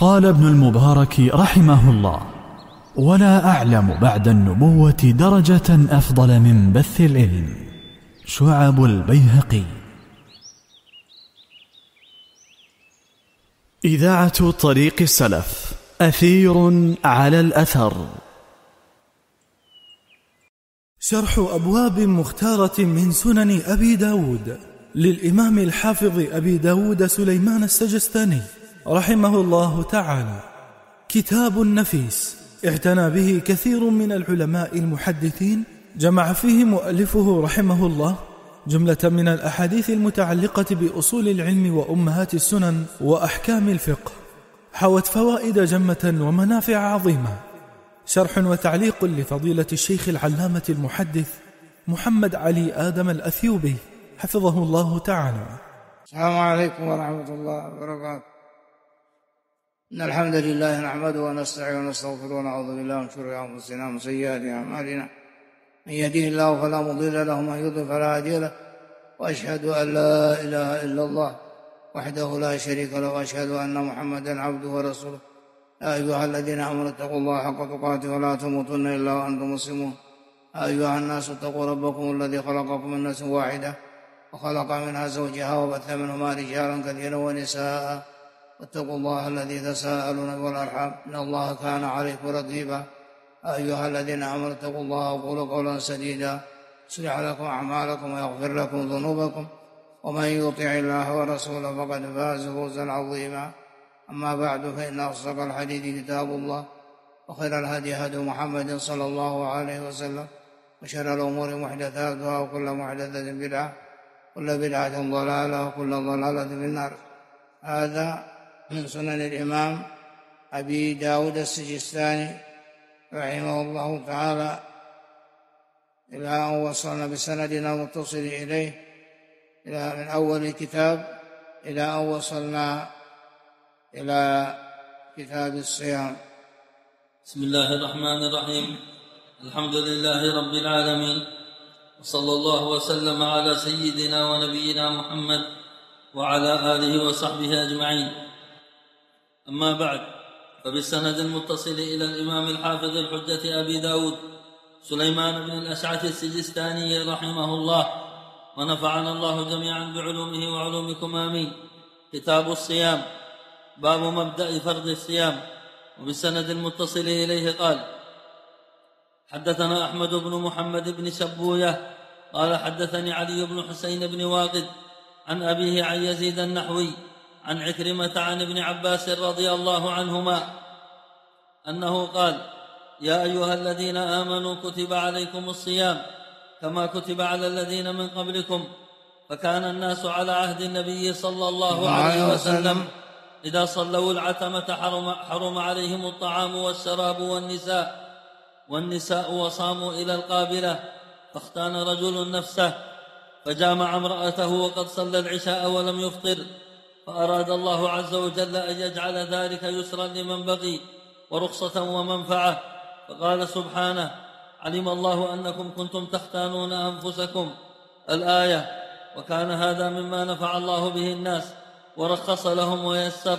قال ابن المبارك رحمه الله: ولا أعلم بعد النبوة درجة أفضل من بث العلم. شعب البيهقي. إذاعة طريق السلف، أثير على الأثر. شرح أبواب مختارة من سنن أبي داود للإمام الحافظ أبي داود سليمان السجستاني رحمه الله تعالى. كتاب نفيس اعتنى به كثير من العلماء المحدثين، جمع فيه مؤلفه رحمه الله جملة من الأحاديث المتعلقة بأصول العلم وأمهات السنن وأحكام الفقه، حوت فوائد جمة ومنافع عظيمة. شرح وتعليق لفضيلة الشيخ العلامة المحدث محمد علي آدم الأثيوبي حفظه الله تعالى. السلام عليكم ورحمة الله وبركاته. إن الحمد لله نحمده ونستعينه ونستغفره ونعوذ بالله من شرور أنفسنا ومن سيئات أعمالنا، من يهده الله فلا مضل له ومن يضلل فلا هادي له، وأشهد أن لا إله إلا الله وحده لا شريك له، وأشهد أن محمدا عبده ورسوله. يا أيها الذين آمنوا اتقوا الله حق تقاته ولا تموتن إلا وأنتم مسلمون. يا أيها الناس اتقوا ربكم الذي خلقكم من نفس واحدة وخلق منها زوجها وبث منهما رجالا كثيرا ونساء، واتقوا الله الذي تساءلون والأرحام إن الله كان عليكم رقيبا. يا أيها الذين آمنوا اتقوا الله وقولوا قولا سديدا يصلح لكم أعمالكم ويغفر لكم ذنوبكم، ومن يطع الله ورسوله فقد فاز فوزا عظيما. أما بعد، فإن أصدق الحديث كتاب الله، وخير الهدي هدي محمد صلى الله عليه وسلم، وشر الأمور محدثاتها، وكل محدثة بدعة، كل بدعة ضلالة، وكل ضلالة في النار. هذا من سنن الإمام أبي داود السجستاني رحمه الله تعالى، إلى أن وصلنا بسندنا المتصل إليه من أول الكتاب إلى أن وصلنا إلى كتاب الصيام. بسم الله الرحمن الرحيم. الحمد لله رب العالمين، وصلى الله وسلم على سيدنا ونبينا محمد وعلى آله وصحبه أجمعين. أما بعد، فبالسند المتصل إلى الإمام الحافظ الحجة أبي داود سليمان بن الأشعث السجستاني رحمه الله، ونفعنا الله جميعا بعلومه وعلومكم آمين. كتاب الصيام، باب مبدأ فرض الصيام. وبالسند المتصل إليه قال: حدثنا أحمد بن محمد بن شبوية قال حدثني علي بن حسين بن واقد عن أبيه عن يزيد النحوي عن عكرمة عن ابن عباس رضي الله عنهما أنه قال: يا أيها الذين آمنوا كتب عليكم الصيام كما كتب على الذين من قبلكم. فكان الناس على عهد النبي صلى الله عليه وسلم إذا صلوا العتمة حرم عليهم الطعام والشراب والنساء وصاموا إلى القابلة. فاختان رجل نفسه فجامع امرأته وقد صلى العشاء ولم يفطر، فأراد الله عز وجل أن يجعل ذلك يسرا لمن بقي ورخصة ومنفعة، فقال سبحانه: علم الله أنكم كنتم تختانون أنفسكم، الآية. وكان هذا مما نفع الله به الناس ورخص لهم ويسر.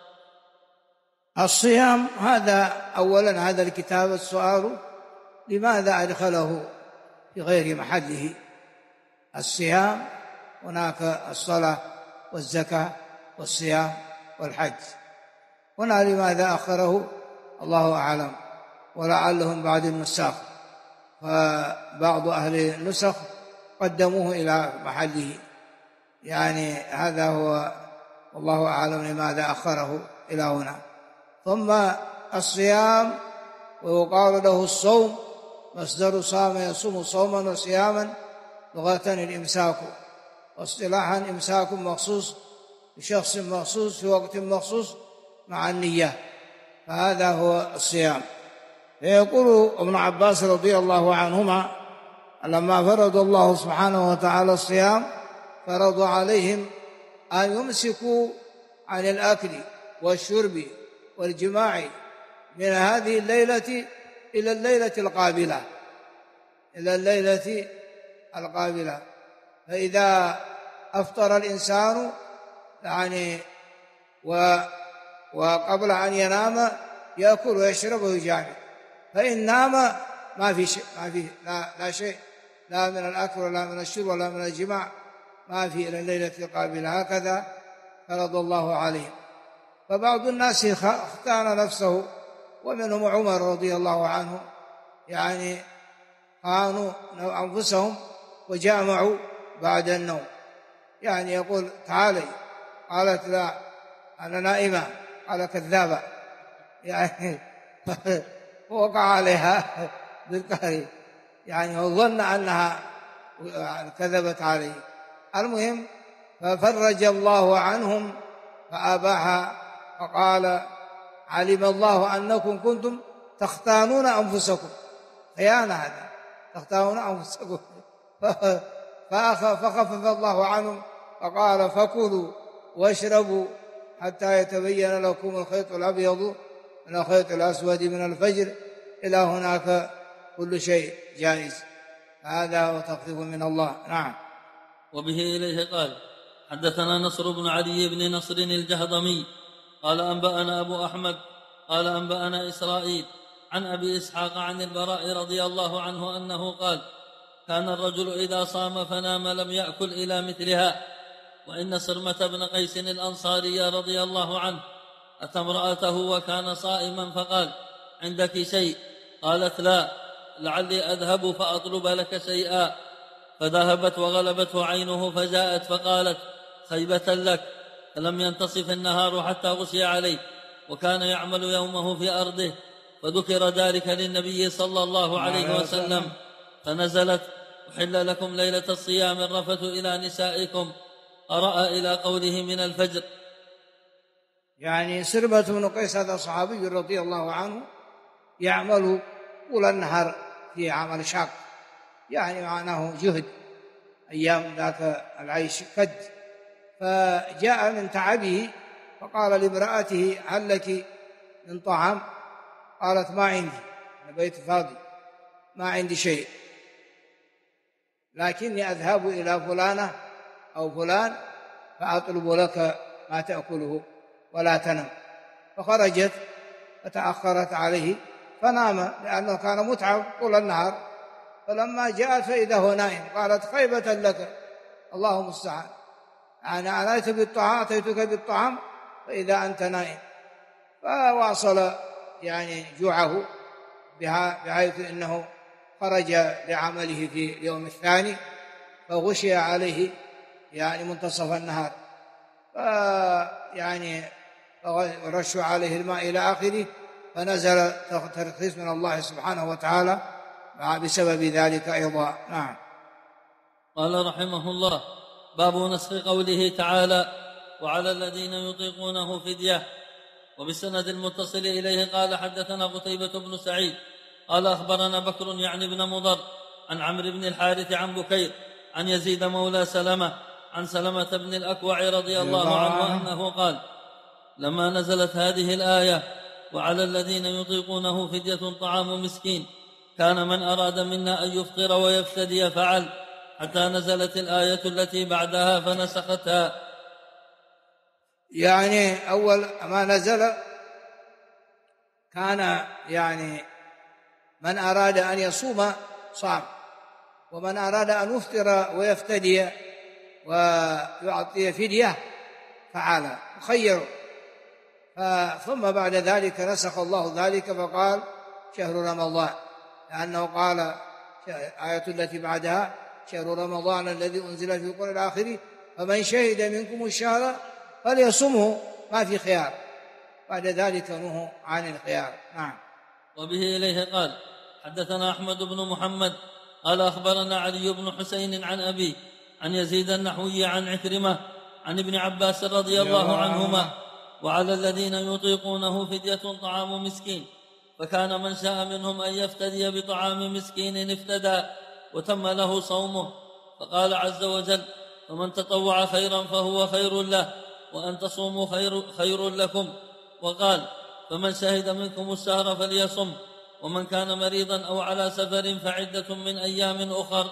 الصيام هذا أولا، هذا الكتاب السؤال لماذا أدخله في غير محله؟ الصيام هناك الصلاة والزكاة والصيام والحج، هنا لماذا أخره؟ الله أعلم، ولعلهم بعد النساخ، فبعض أهل النسخ قدموه إلى محله، يعني هذا هو، والله أعلم لماذا أخره إلى هنا. ثم الصيام ويقال له الصوم، مصدر صام يصوم صوما وصياما، لغة الإمساك، واصطلاحا إمساك مخصوص بشخص مخصوص في وقت مخصوص مع النية، فهذا هو الصيام. فيقول ابن عباس رضي الله عنهما: لما فرض الله سبحانه وتعالى الصيام فرض عليهم أن يمسكوا عن الأكل والشرب والجماع من هذه الليلة إلى الليلة القابلة، فإذا أفطر الإنسان يعني وقبل أن ينام يأكل ويشرب ويجامع، فإن نام ما في شيء، لا شيء، لا من الأكل ولا من الشرب ولا من الجماع، ما في إلى الليلة القابلة. هكذا فرض الله عليهم. فبعض الناس اختان نفسه، ومنهم عمر رضي الله عنه، يعني خانوا أنفسهم وجامعوا بعد النوم، يعني يقول تعالي، قالت لا أنا نائمة، قال كذابة، يعني وقع عليها بالقهر، يعني وظن أنها كذبت عليه. المهم ففرج الله عنهم فأباها، فقال علم الله أنكم كنتم تختانون أنفسكم، خيانة هذا، تختانون أنفسكم. فخفف الله عنهم فقال فكلوا واشربوا حتى يتبين لكم الخيط الأبيض من الخيط الأسود من الفجر، إلى هناك كل شيء جائز. هذا هو تخفيف من الله. نعم. وبه إليه قال حدثنا نصر بن علي بن نصر الجهضمي قال أنبأنا أبو أحمد قال أنبأنا إسرائيل عن أبي إسحاق عن البراء رضي الله عنه أنه قال كان الرجل إذا صام فنام لم يأكل إلى مثلها. وإن صرمة بن قيس الأنصاري رضي الله عنه أتى امرأته وكان صائما فقال عندك شيء؟ قالت لا، لعلي أذهب فأطلب لك شيئا. فذهبت وغلبته عينه فجاءت فقالت خيبة لك. فلم ينتصف النهار حتى غشي عليه، وكان يعمل يومه في أرضه، فذكر ذلك للنبي صلى الله عليه وسلم فنزلت أحل لكم ليلة الصيام الرفث إلى نسائكم، قرأ إلى قوله من الفجر. يعني سربة بن قيس هذا صحابي رضي الله عنه يعمل طول النهار في عمل شاق، يعني معناه جهد، أيام ذاك العيش كد. فجاء من تعبه فقال لامرأته هل لك من طعام؟ قالت ما عندي، البيت فاضي، ما عندي شيء، لكني أذهب إلى فلانة أو فلان فأطلب لك ما تأكله ولا تنم. فخرجت فتأخرت عليه فنام، لأنه كان متعب طول النهار. فلما جاءت فإذا هو نائم، قالت خيبة لك، الله المستعان، أنا أتيتك بالطعام فإذا أنت نائم. فواصل يعني جوعه بحيث أنه خرج لعمله في اليوم الثاني، فغشي عليه يعني منتصف النهار، يعني رشوا عليه الماء إلى آخره، فنزل ترخيص من الله سبحانه وتعالى بسبب ذلك أيضا. نعم. قال رحمه الله باب نسخ قوله تعالى وعلى الذين يطيقونه فدية. وبالسند المتصل إليه قال حدثنا قتيبة بن سعيد قال أخبرنا بكر يعني بن مضر عن عمرو بن الحارث عن بكير عن يزيد مولى سلمة عن سلمة بن الأكوع رضي الله عنه أنه قال لما نزلت هذه الآية وعلى الذين يطيقونه فدية طعام مسكين كان من أراد منا أن يفطر ويفتدي فعل، حتى نزلت الآية التي بعدها فنسختها. يعني أول ما نزل كان يعني من أراد أن يصوم صام، ومن أراد أن يفطر ويفتدي ويعطي فدية فعل، خير. ثم بعد ذلك نسخ الله ذلك فقال شهر رمضان، لأنه قال آية التي بعدها شهر رمضان الذي أنزل في القرآن الآخر فمن شهد منكم الشهر فليصمه، ما في خيار، بعد ذلك نهوا عن الخيار. نعم. وبه إليه قال حدثنا أحمد بن محمد قال أخبرنا علي بن حسين عن أبي عن يزيد النحوي عن عكرمة عن ابن عباس رضي الله عنهما وعلى الذين يطيقونه فدية طعام مسكين، فكان من شاء منهم أن يفتدي بطعام مسكين افتدى وتم له صومه. فقال عز وجل فمن تطوع خيرا فهو خير له وأن تصوموا خير لكم. وقال فمن شهد منكم الشهر فليصم، ومن كان مريضا أو على سفر فعدة من أيام أخر.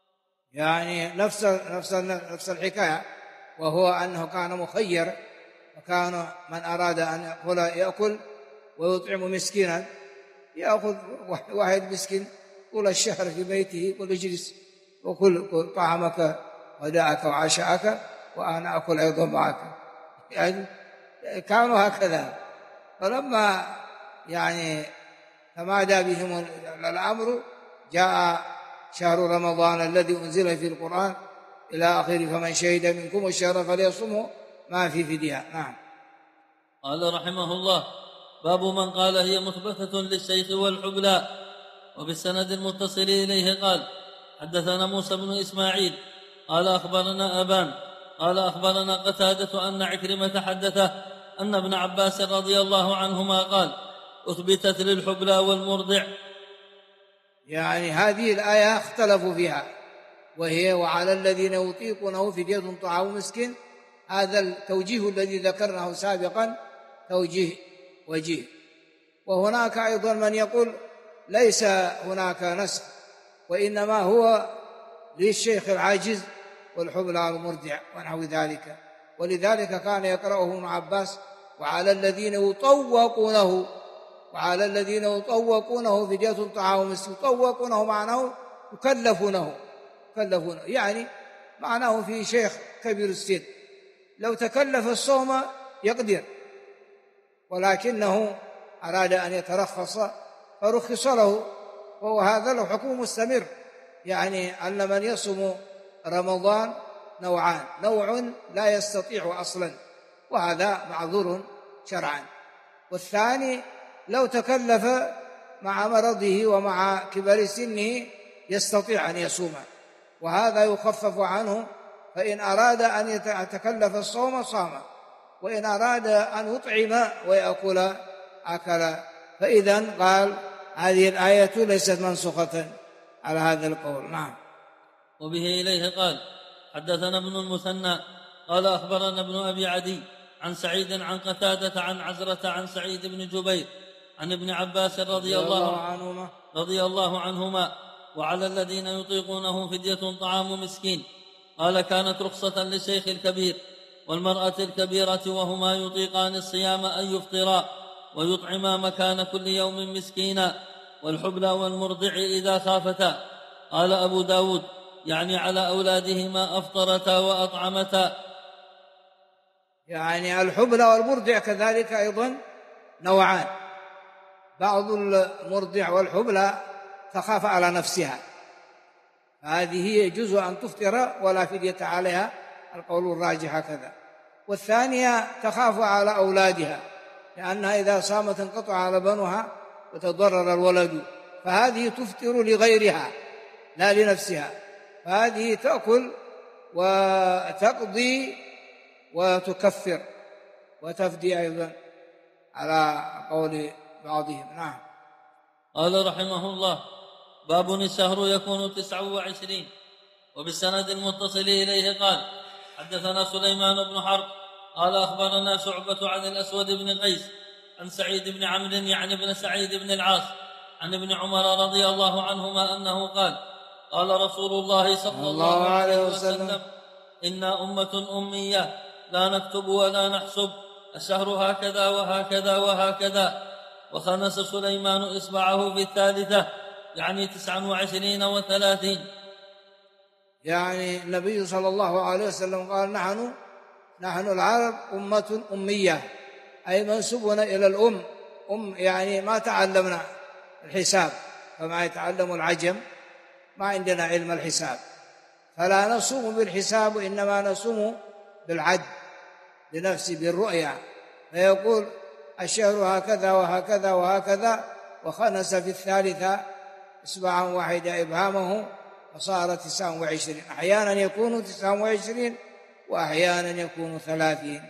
يعني نفس الحكاية، وهو أنه كان مخير فكان من أراد أن يأكل ويطعم مسكينا يأخذ واحد مسكين طول الشهر في بيته يقول اجلس وكل طعامك غداءك وعشاءك وأنا أكل أيضا معك. يعني كانوا هكذا. فلما يعني تمادى بهم الأمر جاء شهر رمضان الذي أنزل في القرآن إلى آخره فمن شهد منكم الشهر فليصمه ما في فدية. نعم. قال رحمه الله: باب من قال هي مثبتة للشيخ والحبلى. وبالسند المتصل إليه قال: حدثنا موسى بن إسماعيل قال أخبرنا أبان قال أخبرنا قتادة أن عكرمة حدثه أن ابن عباس رضي الله عنهما قال: أثبتت للحبلى والمرضع. يعني هذه الآية اختلفوا فيها، وهي وعلى الذين يطيقونه فدية طعام مسكين. هذا التوجيه الذي ذكرناه سابقا توجيه وجيه. وهناك أيضا من يقول ليس هناك نسخ، وإنما هو للشيخ العاجز والحبلى والمرضع ونحو ذلك. ولذلك كان يقرأه ابن عباس: وعلى الذين يطوقونه فدية طعام مسكين. يطوقونه معناه يكلفونه، يعني معناه في شيخ كبير السن لو تكلف الصوم يقدر، ولكنه أراد أن يترخص فرخص له، وهذا له حكم مستمر. يعني أن من يصوم رمضان نوعان: نوع لا يستطيع أصلا وهذا معذور شرعا، والثاني لو تكلف مع مرضه ومع كبر سنه يستطيع أن يصوم، وهذا يخفف عنه. فإن أراد أن يتكلف الصوم صام، وإن أراد أن يطعم ويأكل أكل. فإذن قال هذه الآية ليست منسوخة على هذا القول. نعم. وبه إليه قال: حدثنا ابن المثنى قال أخبرنا ابن أبي عدي عن سعيد عن قتادة عن عزرة عن سعيد بن جبير عن ابن عباس رضي الله عنهما: وعلى الذين يطيقونه فدية طعام مسكين. قال: كانت رخصة للشيخ الكبير والمرأة الكبيرة وهما يطيقان الصيام أن يفطرا ويطعما مكان كل يوم مسكينا، والحبلى والمرضع إذا خافتا. قال أبو داود: يعني على أولادهما أفطرتا وأطعمتا. يعني الحبلى والمرضع كذلك أيضا نوعان: بعض المرضع والحبلى تخاف على نفسها، هذه يجوز أن تفطر ولا فدية عليها، القول الراجح هكذا. والثانية تخاف على أولادها، لأنها إذا صامت انقطع لبنها وتضرر الولد، فهذه تفطر لغيرها لا لنفسها، فهذه تأكل وتقضي وتكفر وتفدي أيضا على قول بعضهم. نعم. قال رحمه الله: باب الشهر يكون 29. وبالسند المتصل إليه قال: حدثنا سليمان بن حرب قال أخبرنا شعبة عن الأسود بن قيس عن سعيد بن عمرو يعني بن سعيد بن العاص عن ابن عمر رضي الله عنهما أنه قال: قال رسول الله صلى الله عليه وسلم: إنا أمة أمية لا نكتب ولا نحسب، الشهر هكذا وهكذا وهكذا. وخنس سليمان إصبعه في الثالثة يعني 29 و30. يعني النبي صلى الله عليه وسلم قال: نحن العرب أمة أمية، أي منسوبون إلى الأم. يعني ما تعلمنا الحساب كما يتعلم العجم، ما عندنا علم الحساب، فلا نصوم بالحساب إنما نصوم بالعد بنفسه بالرؤيا. فيقول الشهر هكذا وهكذا وهكذا، وخنس في الثالثة إصبعا واحدة إبهامه فصار 29. أحيانا يكون 29 وأحيانا يكون 30.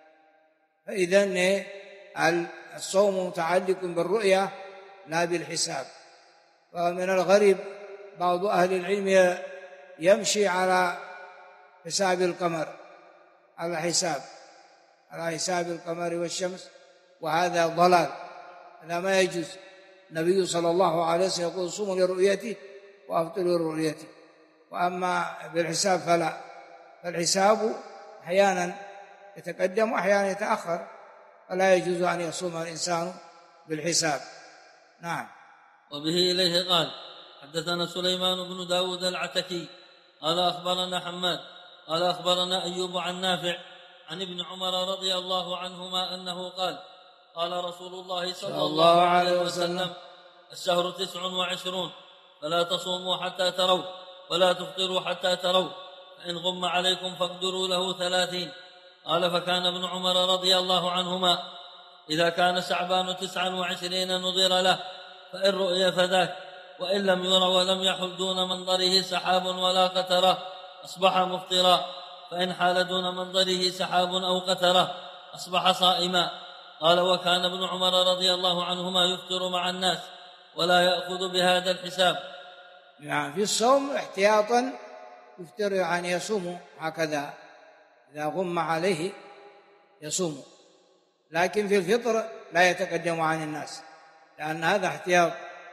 فإذن الصوم متعلق بالرؤيا لا بالحساب. ومن الغريب بعض أهل العلم يمشي على حساب القمر، على حساب القمر والشمس، وهذا ضلال، هذا ما يجوز. النبي صلى الله عليه وسلم يقول: صوموا لرؤيته وأفطروا لرؤيته. وأما بالحساب فلا، فالحساب أحيانا يتقدم وأحيانا يتأخر، فلا يجوز أن يصوم الإنسان بالحساب. نعم. وبه إليه قال حدثنا سليمان بن داود العتكي قال أخبرنا حماد قال أخبرنا أيوب عن نافع عن ابن عمر رضي الله عنهما أنه قال قال رسول الله صلى الله عليه وسلم الشهر 29 فلا تصوموا حتى تروا ولا تفطروا حتى تروا، فإن غم عليكم فاقدروا له 30. قال فكان ابن عمر رضي الله عنهما إذا كان شعبان 29 نظر له، فإن رؤي فذاك، وإن لم ير ولم يحل دون منظره سحاب ولا قترة أصبح مفطرا، فإن حال دون منظره سحاب أو قترة أصبح صائما. قال وكان ابن عمر رضي الله عنهما يفطر مع الناس ولا يأخذ بهذا الحساب. يعني في الصوم احتياطا يفطر، يعني يصوم هكذا إذا غم عليه يصوم، لكن في الفطر لا يتقدم عن الناس لأن هذا احتياط،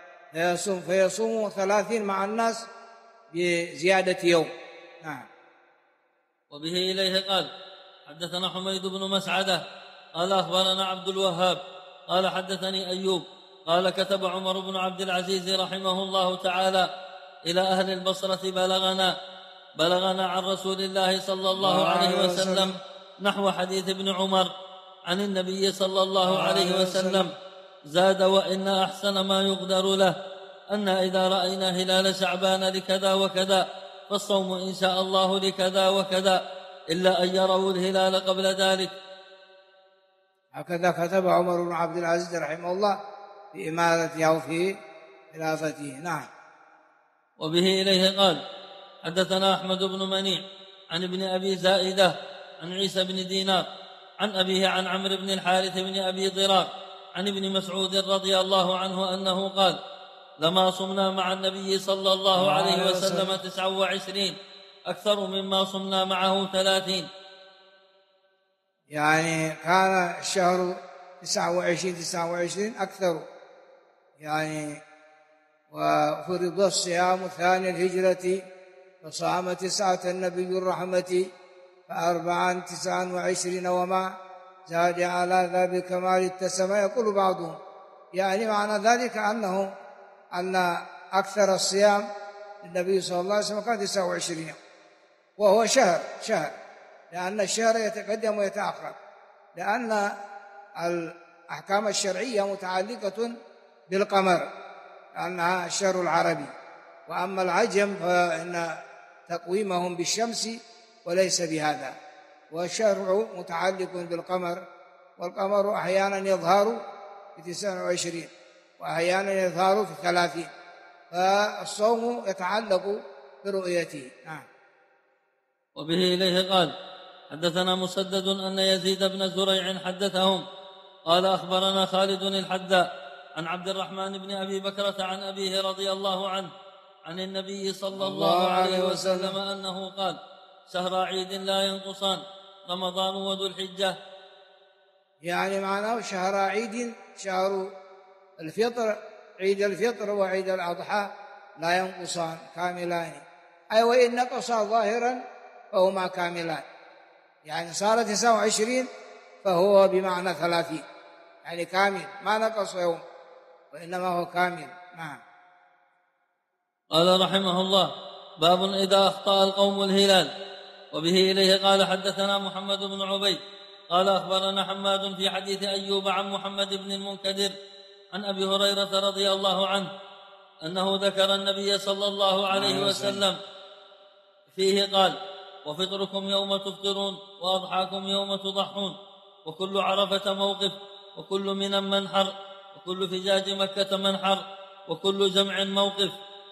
فيصوم 30 مع الناس بزيادة يوم. نعم. وبه إليه قال حدثنا حميد بن مسعدة قال أخبرنا عبد الوهاب قال حدثني أيوب قال كتب عمر بن عبد العزيز رحمه الله تعالى إلى أهل البصرة بلغنا عن رسول الله صلى الله عليه وسلم نحو حديث ابن عمر عن النبي صلى الله عليه وسلم، زاد وإن أحسن ما يقدر له أن إذا رأينا هلال شعبان لكذا وكذا فالصوم إن شاء الله لكذا وكذا إلا أن يروا الهلال قبل ذلك. هكذا كتب عمر بن عبد العزيز رحمه الله في إمارته أو في خلافته. نعم. وبه إليه قال حدثنا أحمد بن منيع عن ابن أبي زائدة عن عيسى بن دينار عن أبيه عن عمرو بن الحارث بن أبي ضرار عن ابن مسعود رضي الله عنه أنه قال لما صمنا مع النبي صلى الله عليه وسلم 29 أكثر مما صمنا معه 30. يعني كان الشهر 29 أكثر، يعني وفرض الصيام ثاني الهجرة فصام 9 النبي الرحمة ف4 29 وما زاد على ذا بكمال التسمى. يقول بعضهم يعني معنى ذلك أن أكثر الصيام النبي صلى الله عليه وسلم كان 29 وهو شهر، لأن الشهر يتقدم ويتأخر، لأن الأحكام الشرعية متعلقة بالقمر لأنها الشهر العربي، وأما العجم فإن تقويمهم بالشمس وليس بهذا، والشرع متعلق بالقمر، والقمر أحيانا يظهر في 29 وأحيانا يظهر في 30، فالصوم يتعلق برؤيته. نعم. وبه إليه قال حدثنا مسدد أن يزيد بن زريع حدثهم قال أخبرنا خالد الحذاء عن عبد الرحمن بن أبي بكرة عن أبيه رضي الله عنه عن النبي صلى الله عليه وسلم أنه قال شهر عيد لا ينقصان رمضان وذو الحجة. يعني معناه شهر عيد، شهر الفطر، عيد الفطر وعيد الأضحى لا ينقصان كاملان، أي وإن نقصا ظاهرا فهما كاملان، يعني صار 29 فهو بمعنى 30، يعني كامل ما نقص يوم وإنما هو كامل. نعم. قال رحمه الله باب إذا أخطأ القوم الهلال. وبه إليه قال حدثنا محمد بن عبيد قال أخبرنا حماد في حديث أيوب عن محمد بن المنكدر عن أبي هريرة رضي الله عنه أنه ذكر النبي صلى الله عليه وسلم فيه قال وفطركم يوم تفطرون وأضحاكم يوم تضحون وكل عرفة موقف وكل من منحر وكل فجاج مكة منحر وكل جمع موقف.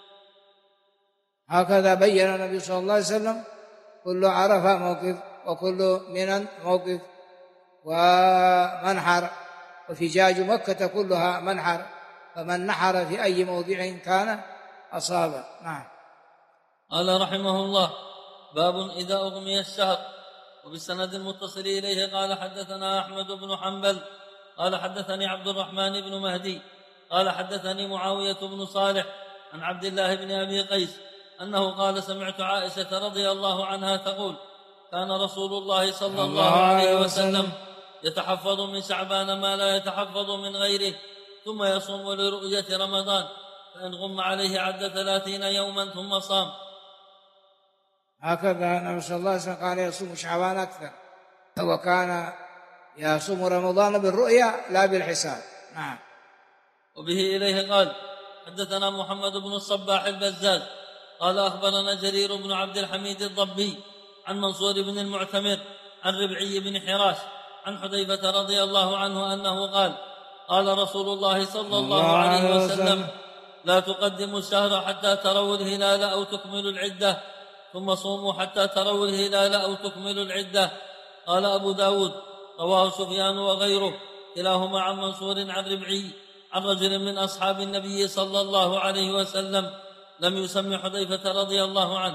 هكذا بين النبي صلى الله عليه وسلم كل عرفة موقف وكل من موقف ومنحر، وفجاج مكة كلها منحر، فمن نحر في أي موضع كان أصابه. نعم. قال رحمه الله باب إذا أغمي الشهر. وبالسند المتصل إليه قال حدثنا أحمد بن حنبل قال حدثني عبد الرحمن بن مهدي قال حدثني معاوية بن صالح عن عبد الله بن أبي قيس أنه قال سمعت عائشة رضي الله عنها تقول كان رسول الله صلى الله عليه وسلم يتحفظ من شعبان ما لا يتحفظ من غيره، ثم يصوم لرؤية رمضان، فإن غم عليه عد 30 يوما ثم صام. هكذا النبي صلى الله عليه وسلم قال يصوم شعبان أكثر، وكان يصوم رمضان بالرؤيا لا بالحساب. نعم. وبه إليه قال حدثنا محمد بن الصباح البزاز قال أخبرنا جرير بن عبد الحميد الضبي عن منصور بن المعتمر عن ربعي بن حراش عن حذيفة رضي الله عنه أنه قال قال رسول الله صلى الله عليه وسلم لا تقدموا الشهر حتى تروا الهلال أو تكملوا العدة، ثم صوموا حتى تروا الهلال أو تكملوا العدة. قال أبو داود رواه سفيان وغيره كلاهما عن منصور عن ربعي عن رجل من أصحاب النبي صلى الله عليه وسلم لم يسمي حذيفة رضي الله عنه.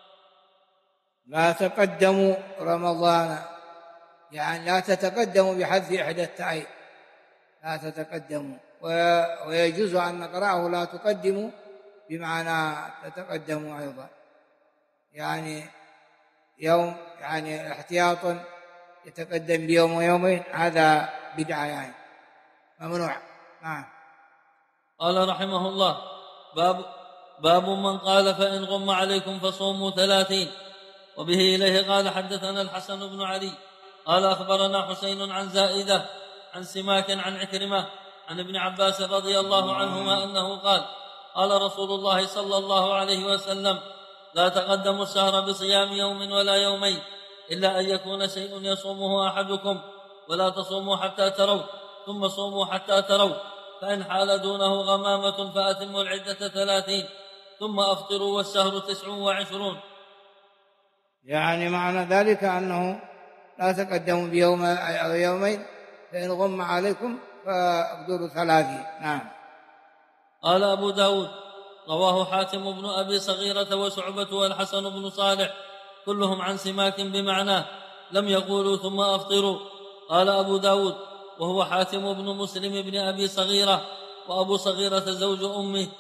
لا تقدموا رمضان، يعني لا تتقدموا بحذف إحدى التائين، لا تتقدموا، ويجوز أن نقرأه لا تقدموا بمعنى تتقدموا أيضا، يعني يوم، يعني احتياطا يتقدم بيوم ويومين، هذا بدعة يعني ممنوع. نعم. قال رحمه الله باب من قال فإن غم عليكم فصوموا 30. وبه إليه قال حدثنا الحسن بن علي قال أخبرنا حسين عن زائدة عن سماك عن عكرمة عن ابن عباس رضي الله عنهما أنه قال قال رسول الله صلى الله عليه وسلم لا تقدموا الشهر بصيام يوم ولا يومين إلا أن يكون شيء يصومه أحدكم، ولا تصوموا حتى تروا، ثم صوموا حتى تروا، فإن حال دونه غمامة فأتموا العدة 30، ثم أفطروا والشهر 29. يعني معنى ذلك أنه لا تقدموا بيوم أو يومين، فإن غم عليكم فاقدروا 30. نعم. قال أبو داود رواه حاتم بن أبي صغيرة وشعبة والحسن بن صالح كلهم عن سماك بمعناه، لم يقولوا ثم أفطروا. قال أبو داود وهو حاتم بن مسلم بن أبي صغيرة، وأبو صغيرة زوج أمه.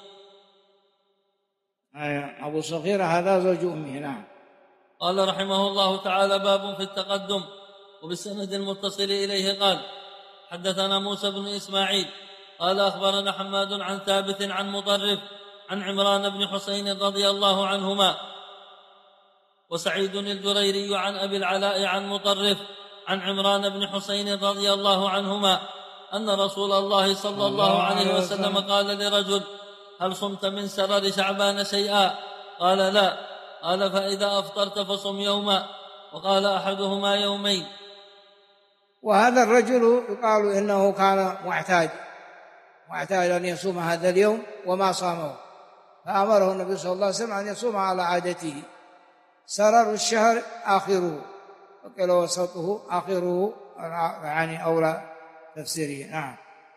أبو صغيرة هذا زوج أمه. نعم. قال رحمه الله تعالى باب في التقدم. وبالسند المتصل إليه قال حدثنا موسى بن إسماعيل قال أخبرنا حماد عن ثابت عن مطرف عن عمران بن حسين رضي الله عنهما، وسعيد الجريري عن أبي العلاء عن مطرف عن عمران بن حسين رضي الله عنهما أن رسول الله صلى الله عليه وسلم قال لرجل هل صمت من سرر شعبان شيئا؟ قال لا. قال فإذا أفطرت فصم يوما، وقال أحدهما يومين. وهذا الرجل يقال إنه كان معتاد أن يصوم هذا اليوم وما صامه، فأمره النبي صلى الله عليه وسلم أن يصوم على عادته. سرر الشهر آخره، وقيل وسطه آخره، يعني أولى تفسيره. نعم.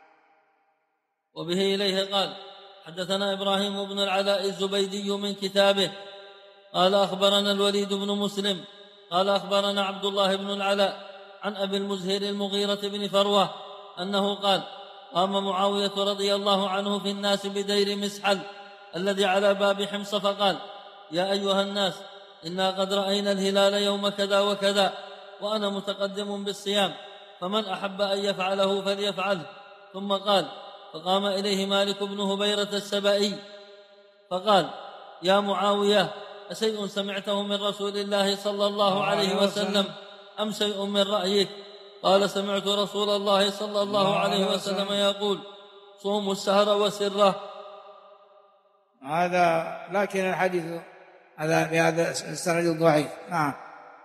وبه إليه قال حدثنا إبراهيم بن العلاء الزبيدي من كتابه قال أخبرنا الوليد بن مسلم قال أخبرنا عبد الله بن العلاء عن أبي المزهر المغيرة بن فروة أنه قال قام معاوية رضي الله عنه في الناس بدير مسحل الذي على باب حمص فقال يا أيها الناس إنا قد رأينا الهلال يوم كذا وكذا، وأنا متقدم بالصيام، فمن أحب أن يفعله فليفعله. ثم قال فقام إليه مالك بن هبيرة السبائي فقال يا معاوية أشيء سمعته من رسول الله صلى الله عليه وسلم أم شيء من رأيك؟ قال سمعت رسول الله صلى الله عليه وسلم يقول صوموا الشهر وسره. هذا لكن الحديث هذا بهذا السند ضعيف. نعم.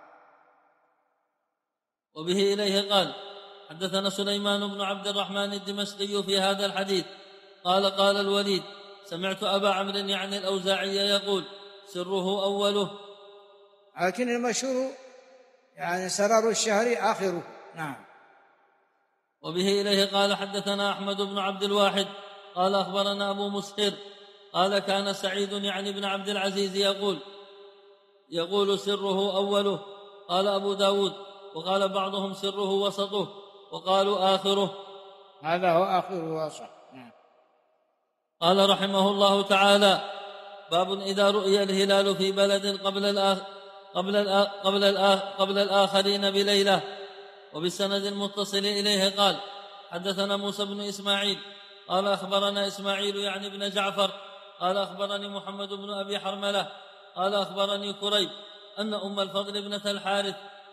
وبه إليه قال حدثنا سليمان بن عبد الرحمن الدمشقي في هذا الحديث قال الوليد سمعت أبا عمرو يعني الأوزاعي يقول سره أوله، لكن المشهور يعني سرر الشهر آخره. نعم. وبه إليه قال حدثنا أحمد بن عبد الواحد قال أخبرنا أبو مسهر قال كان سعيد يعني بن عبد العزيز يقول سره أوله. قال أبو داود وقال بعضهم سره وسطه وقالوا آخره. هذا هو آخره وسط. قال رحمه الله تعالى باب إذا رؤي الهلال في بلد قبل الآخرين بليلة. وبالسند المتصل إليه قال حدثنا موسى بن إسماعيل قال أخبرنا إسماعيل يعني بن جعفر قال أخبرني محمد بن أبي حرملة قال أخبرني كريب أن أم الفضل ابنة الحارث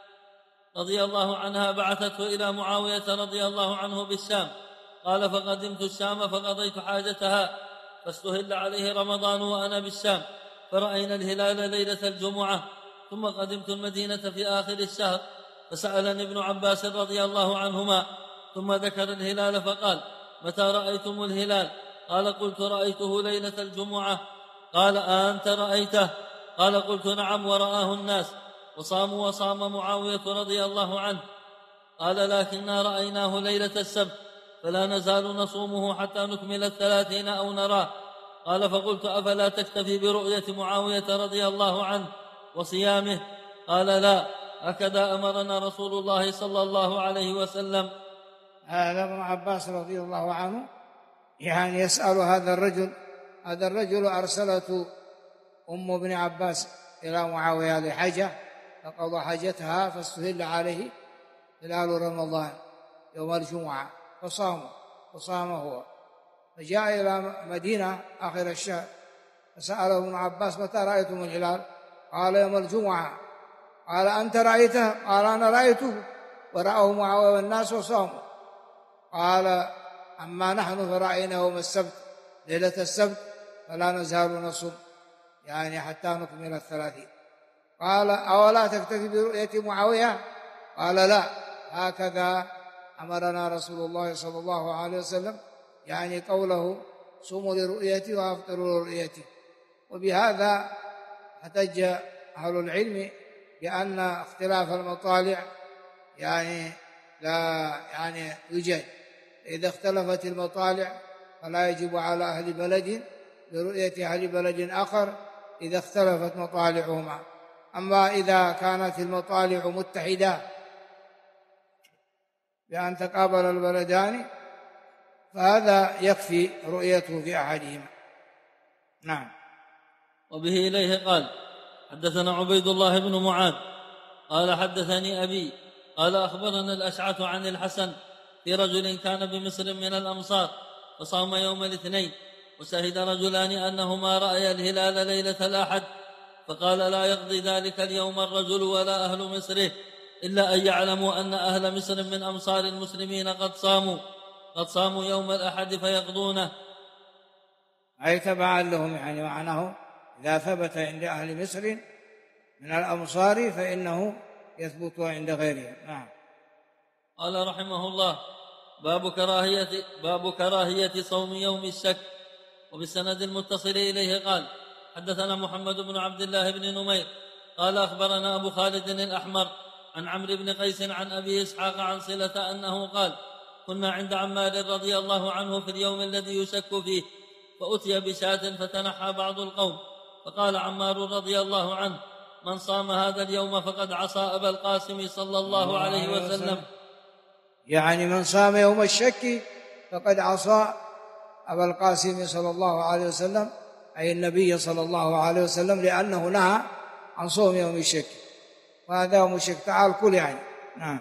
رضي الله عنها بعثته إلى معاوية رضي الله عنه بالشام. قال فقدمت الشام فقضيت حاجتها فاستهل عليه رمضان وأنا بالشام، فرأينا الهلال ليلة الجمعة، ثم قدمت المدينة في آخر الشهر فسألني ابن عباس رضي الله عنهما ثم ذكر الهلال فقال متى رأيتم الهلال؟ قال قلت رأيته ليلة الجمعة. قال أنت رأيته؟ قال قلت نعم ورآه الناس وصاموا وصام معاوية رضي الله عنه. قال لكننا رأيناه ليلة السبت فلا نزال نصومه حتى نكمل 30 أو نراه. قال فقلت أفلا تكتفي برؤية معاوية رضي الله عنه وصيامه؟ قال لا، هكذا أمرنا رسول الله صلى الله عليه وسلم. هذا ابن عباس رضي الله عنه يعني يسأل هذا الرجل أرسلته أم ابن عباس إلى معاوية لحجة فقضى حاجتها فاستهل عليه هلال رمضان يوم الجمعة فصام هو، فجاء إلى مدينة آخر الشهر فسأله ابن عباس متى رأيتم الهلال؟ قال يوم الجمعة. قال أنت رأيته؟ قال أنا رأيته ورأه معاوية والناس وصاموا. قال أما نحن فرأينا يوم السبت ليلة السبت فلا نزال نصوم يعني حتى نكمل 30. قال أولا تكتفي برؤية معاوية؟ قال لا، هكذا أمرنا رسول الله صلى الله عليه وسلم، يعني قوله صوموا لرؤيتي وافطروا لرؤيتي. وبهذا احتج أهل العلم بأن اختلاف المطالع يعني لا يوجد، إذا اختلفت المطالع فلا يجب على أهل بلد برؤية أهل بلد آخر إذا اختلفت مطالعهما. أما إذا كانت المطالع متحدة بأن تقابل البلدان فهذا يكفي رؤيته في أحدهما. نعم. وبه إليه قال حدثنا عبيد الله بن معاذ قال حدثني أبي قال أخبرنا الأشعث عن الحسن في رجل كان بمصر من الأمصار فصام يوم الاثنين، وشهد رجلان أنهما رأيا الهلال ليلة الأحد، فقال لا يقضي ذلك اليوم الرجل ولا أهل مصره إلا أن يعلموا أن أهل مصر من أمصار المسلمين قد صاموا يوم الأحد فيقضونه. أي تبعا لهم، يعني معناه إذا ثبت عند أهل مصر من الأمصار فإنه يثبت عند غيرهم. نعم. قال رحمه الله باب كراهية صوم يوم الشك. وبالسند المتصل إليه قال حدثنا محمد بن عبد الله بن نمير قال أخبرنا أبو خالد الأحمر عن عمرو بن قيس عن أبي إسحاق عن صلة أنه قال كنا عند عمار رضي الله عنه في اليوم الذي يشك فيه، فأتي بشاة فتنحى بعض القوم، فقال عمار رضي الله عنه من صام هذا اليوم فقد عصى أبا القاسم صلى الله عليه وسلم. يعني من صام يوم الشك فقد عصى أبا القاسم صلى الله عليه وسلم، أي النبي صلى الله عليه وسلم، لأنه نهى عن صوم يوم الشك، وهذا يوم الشك تعال كل يعني. نعم.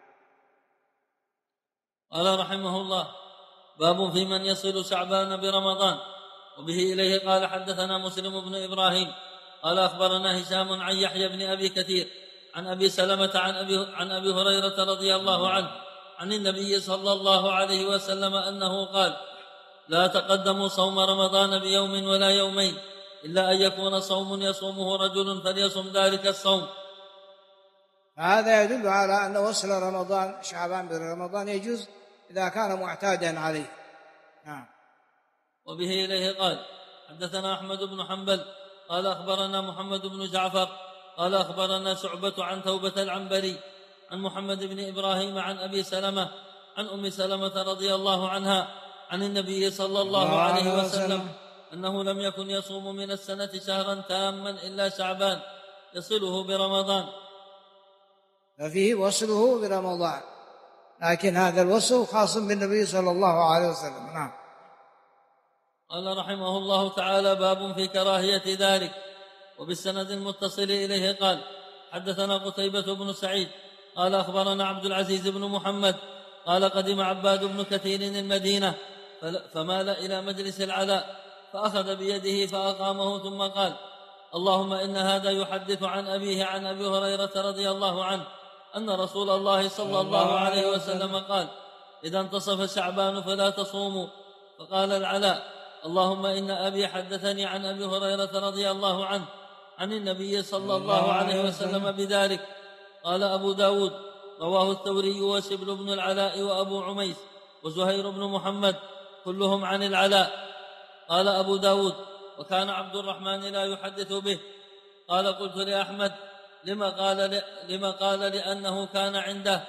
قال رحمه الله باب في من يصل شعبان برمضان. وبه إليه قال حدثنا مسلم بن إبراهيم قال أخبرنا هشام عن يحيى بن أبي كثير عن أبي سلمة عن أبي هريرة رضي الله عنه عن النبي صلى الله عليه وسلم أنه قال لا تقدموا صوم رمضان بيوم ولا يومين إلا أن يكون صوم يصومه رجل فليصم ذلك الصوم. هذا يدل على أن وصل رمضان شعبان برمضان يجوز إذا كان معتادا عليه. نعم. وبه إليه قال حدثنا أحمد بن حنبل قال أخبرنا محمد بن جعفر قال أخبرنا شعبة عن توبة العنبري عن محمد بن إبراهيم عن أبي سلمة عن أم سلمة رضي الله عنها عن النبي صلى الله عليه وسلم أنه لم يكن يصوم من السنة شهرا تاما إلا شعبان يصله برمضان. ففيه وصله برمضان، لكن هذا الوصل خاص بالنبي صلى الله عليه وسلم. نعم. قال رحمه الله تعالى باب في كراهية ذلك. وبالسند المتصل إليه قال حدثنا قتيبة بن سعيد قال أخبرنا عبد العزيز بن محمد قال قدم عباد بن كثير المدينة فمال إلى مجلس العلاء فأخذ بيده فأقامه ثم قال: اللهم إن هذا يحدث عن أبيه عن أبي هريرة رضي الله عنه أن رسول الله صلى الله عليه وسلم قال: إذا انتصف شعبان فلا تصوموا. فقال العلاء: اللهم إن أبي حدثني عن أبي هريرة رضي الله عنه عن النبي صلى الله عليه وسلم بذلك. قال أبو داود: رواه الثوري وشبل بن العلاء وأبو عميس وزهير بن محمد كلهم عن العلاء. قال أبو داود: وكان عبد الرحمن لا يحدث به. قال: قلت لأحمد: لما قال لأنه كان عنده.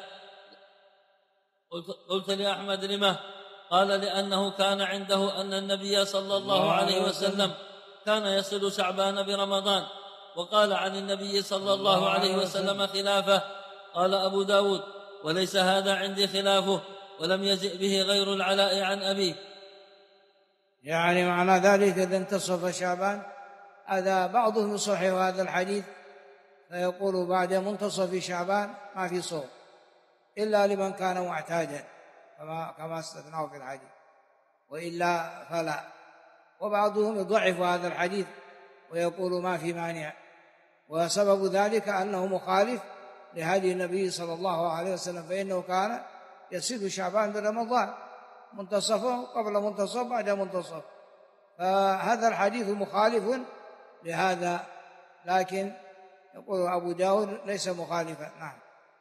قلت لأحمد: لما قال لأنه كان عنده أن النبي صلى الله عليه وسلم كان يصل شعبان برمضان، وقال عن النبي صلى الله عليه وسلم خلافه. قال أبو داود: وليس هذا عندي خلافه، ولم يجئ به غير العلاء عن أبيه. يعني معنى ذلك إذا انتصف شعبان، هذا بعضهم يصحح هذا الحديث فيقول بعد منتصف شعبان ما في صوم إلا لمن كان معتادا كما استثناه في الحديث، وإلا فلا. وبعضهم يضعف هذا الحديث ويقول ما في مانع، وسبب ذلك أنه مخالف لهدي النبي صلى الله عليه وسلم، فإنه كان يصل شعبان برمضان، منتصفه قبل منتصف بعد منتصف، فهذا الحديث مخالف لهذا، لكن يقول أبو داود ليس مخالفا. نعم.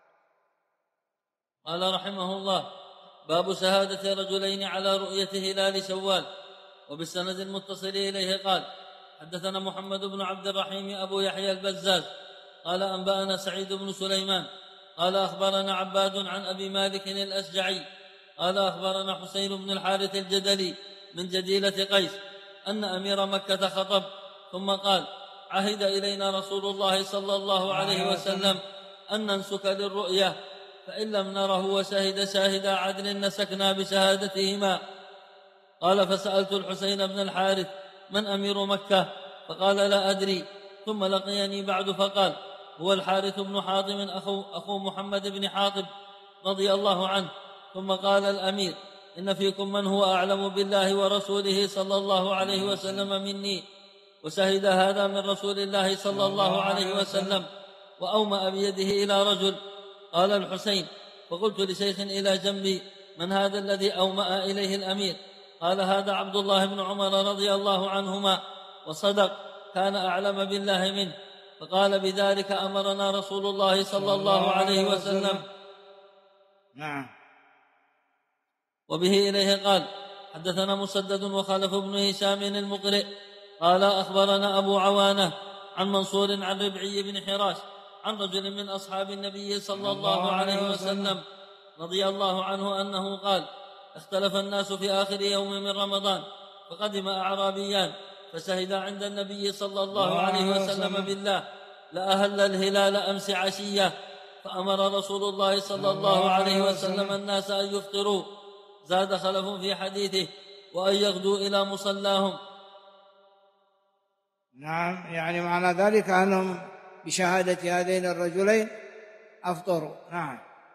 قال رحمه الله: باب شهادة رجلين على رؤية هلال شوال. وبالسند المتصل إليه قال: حدثنا محمد بن عبد الرحيم أبو يحيى البزاز قال: أنبأنا سعيد بن سليمان قال: أخبرنا عباد عن أبي مالك الأشجعي قال: أخبرنا حسين بن الحارث الجدلي من جديلة قيس أن أمير مكة خطب ثم قال: عهد إلينا رسول الله صلى الله عليه وسلم أن ننسك للرؤية، فإن لم نره وشهد شاهدا عدل نسكنا بشهادتهما. قال: فسألت الحسين بن الحارث: من أمير مكة؟ فقال: لا أدري. ثم لقيني بعد فقال: هو الحارث بن حاطم أخو محمد بن حاطب رضي الله عنه. ثم قال الأمير: إن فيكم من هو أعلم بالله ورسوله صلى الله عليه وسلم مني، وشهد هذا من رسول الله صلى الله عليه وسلم، وأومأ بيده إلى رجل. قال الحسين: فقلت لشيخ إلى جنبي: من هذا الذي أومأ إليه الأمير؟ قال: هذا عبد الله بن عمر رضي الله عنهما، وصدق، كان أعلم بالله منه. فقال: بذلك أمرنا رسول الله صلى الله عليه وسلم. نعم. وبه إليه قال: حدثنا مسدد وخلف بن هشام المقرئ قال: أخبرنا أبو عوانة عن منصور عن ربعي بن حراش عن رجل من أصحاب النبي صلى الله عليه وسلم رضي الله عنه أنه قال: اختلف الناس في آخر يوم من رمضان، فقدم أعرابيان فشهدا عند النبي صلى الله عليه وسلم بالله: لأهل الهلال أمس عشية. فأمر رسول الله صلى الله عليه وسلم الناس أن يفطروا. زاد خلف في حديثه: وأن يغدوا إلى مصلاهم. نعم، يعني معنى ذلك أنهم بشهادة هذين الرجلين أفطروا. نعم.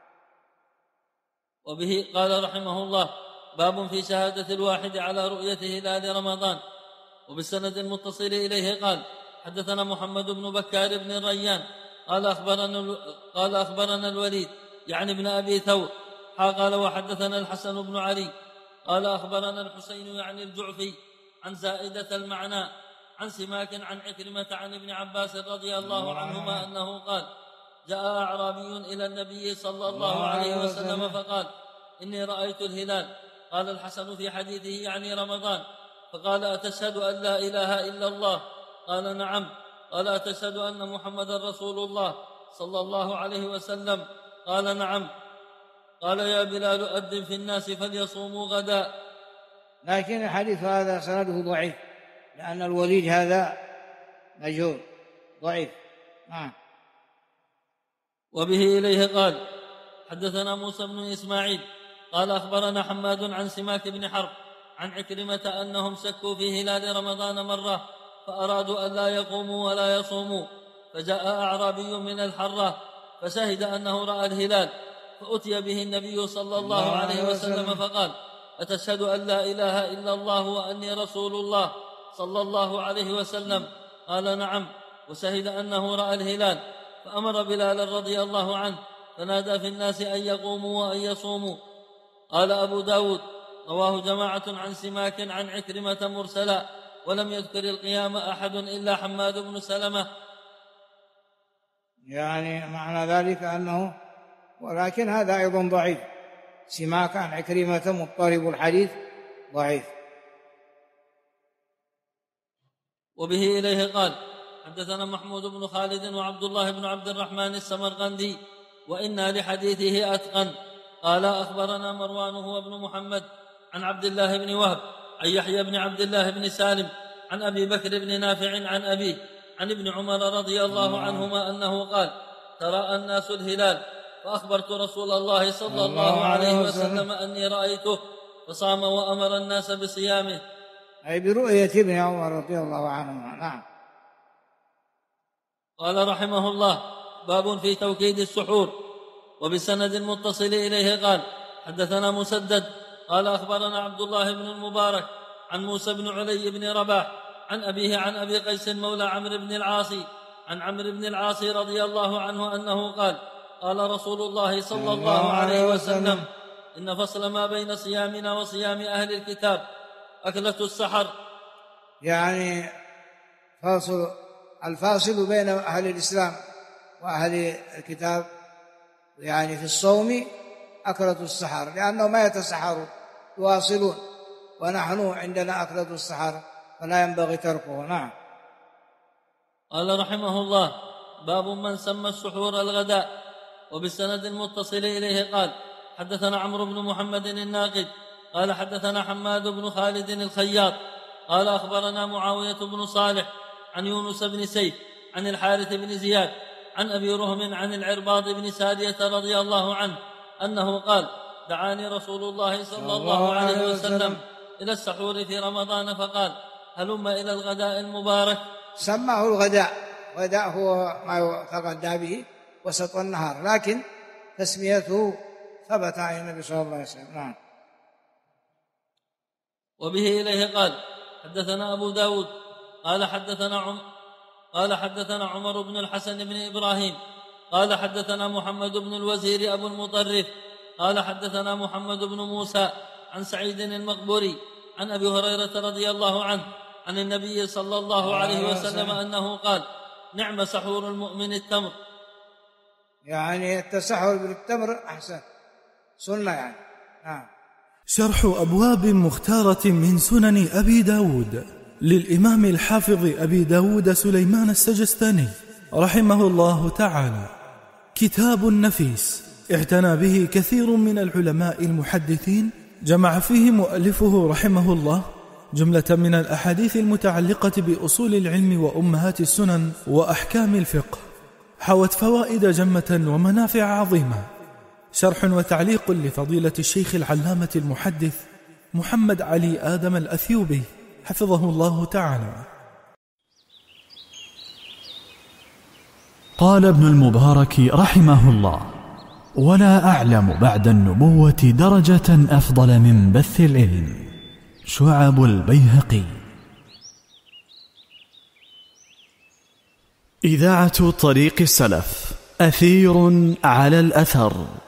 وبه قال رحمه الله: باب في شهادة الواحد على رؤية هلال رمضان. وبالسند المتصل إليه قال: حدثنا محمد بن بكار بن الريان قال أخبرنا الوليد يعني ابن أبي ثور قال: وحدثنا الحسن بن علي قال: أخبرنا الحسين يعني الجعفي عن زائدة المعنى عن سماك عن عكرمة عن ابن عباس رضي الله عنهما أنه قال: جاء أعرابي إلى النبي صلى الله عليه وسلم فقال: إني رأيت الهلال. قال الحسن في حديثه يعني رمضان، فقال: أتشهد أن لا إله إلا الله؟ قال: نعم. قال: أتشهد أن محمد رسول الله صلى الله عليه وسلم؟ قال: نعم. قال: يا بلال أذن في الناس فليصوموا غدا. لكن الحديث هذا سنده ضعيف، لأن الوليد هذا مجهول ضعيف. نعم. وبه إليه قال: حدثنا موسى بن إسماعيل قال: أخبرنا حماد عن سماك بن حرب عن عكرمة أنهم شكوا في هلال رمضان مرة، فأرادوا أن لا يقوموا ولا يصوموا، فجاء أعرابي من الحرة فشهد أنه رأى الهلال، فأتي به النبي صلى الله عليه وسلم فقال: أتشهد أن لا إله إلا الله وأني رسول الله صلى الله عليه وسلم؟ قال: نعم. وشهد أنه رأى الهلال، فأمر بلال رضي الله عنه فنادى في الناس أن يقوموا وأن يصوموا. قال أبو داود: رواه جماعة عن سماك عن عكرمة مرسلا، ولم يذكر القيام أحد إلا حماد بن سلمة. يعني معنى ذلك أنه، ولكن هذا أيضا ضعيف، سماك عن عكرمة مضطرب الحديث ضعيف. وبه إليه قال: حدثنا محمود بن خالد وعبد الله بن عبد الرحمن السمرقندي، وإنا لحديثه أتقن. قال: أخبرنا مروان هو ابن محمد عن عبد الله بن وهب عن يحيى بن عبد الله بن سالم عن أبي بكر بن نافع عن أبيه عن ابن عمر رضي الله عنهما أنه قال: تراءى الناس الهلال، فأخبرت رسول الله صلى الله عليه وسلم أني رأيته، فصام وأمر الناس بصيامه، أي برؤية ابن عمر رضي الله عنهما. نعم. قال رحمه الله: باب في توكيد السحور. وبسند متصل إليه قال: حدثنا مسدد قال: أخبرنا عبد الله بن المبارك عن موسى بن علي بن رباح عن أبيه عن أبي قيس مولى عمرو بن العاص عن عمرو بن العاص رضي الله عنه أنه قال: قال رسول الله صلى الله عليه وسلم: إن فصل ما بين صيامنا وصيام أهل الكتاب أكلة السحر. يعني الفاصل بين أهل الإسلام وأهل الكتاب يعني في الصوم أكلة السحر، لأنه ما يتسحرون، يواصلون، ونحن عندنا أكلة السحر فلا ينبغي تركه. نعم. قال رحمه الله: باب من سمى السحور الغداء. وبالسند المتصل إليه قال: حدثنا عمرو بن محمد الناقد قال: حدثنا حماد بن خالد الخياط قال: أخبرنا معاوية بن صالح عن يونس بن سيف عن الحارث بن زياد عن أبي رهم عن العرباض بن سارية رضي الله عنه أنه قال: دعاني رسول الله صلى الله عليه وسلم إلى السحور في رمضان فقال: هلم إلى الغداء المبارك. سماه الغداء، غداء هو ما يتغدى به وسط النهار، لكن تسميته ثبت عن النبي صلى الله عليه وسلم. نعم. وبه إليه قال: حدثنا أبو داود قال: حدثنا عمر بن الحسن بن إبراهيم قال: حدثنا محمد بن الوزير أبو المطرف قال: حدثنا محمد بن موسى عن سعيد المقبري عن أبي هريرة رضي الله عنه عن النبي صلى الله عليه وسلم أنه قال: نعم سحور المؤمن التمر. يعني التسحر بالتمر أحسن، سنة يعني. نعم. شرح أبواب مختارة من سنن أبي داود للإمام الحافظ أبي داود سليمان السجستاني رحمه الله تعالى. كتاب نفيس اعتنى به كثير من العلماء المحدثين، جمع فيه مؤلفه رحمه الله جملة من الأحاديث المتعلقة بأصول العلم وأمهات السنن وأحكام الفقه، حوت فوائد جمة ومنافع عظيمة. شرح وتعليق لفضيلة الشيخ العلامة المحدث محمد علي آدم الأثيوبي حفظه الله تعالى. قال ابن المبارك رحمه الله: ولا أعلم بعد النبوة درجة أفضل من بث العلم. شعب البيهقي. إذاعة طريق السلف، أثير على الأثر.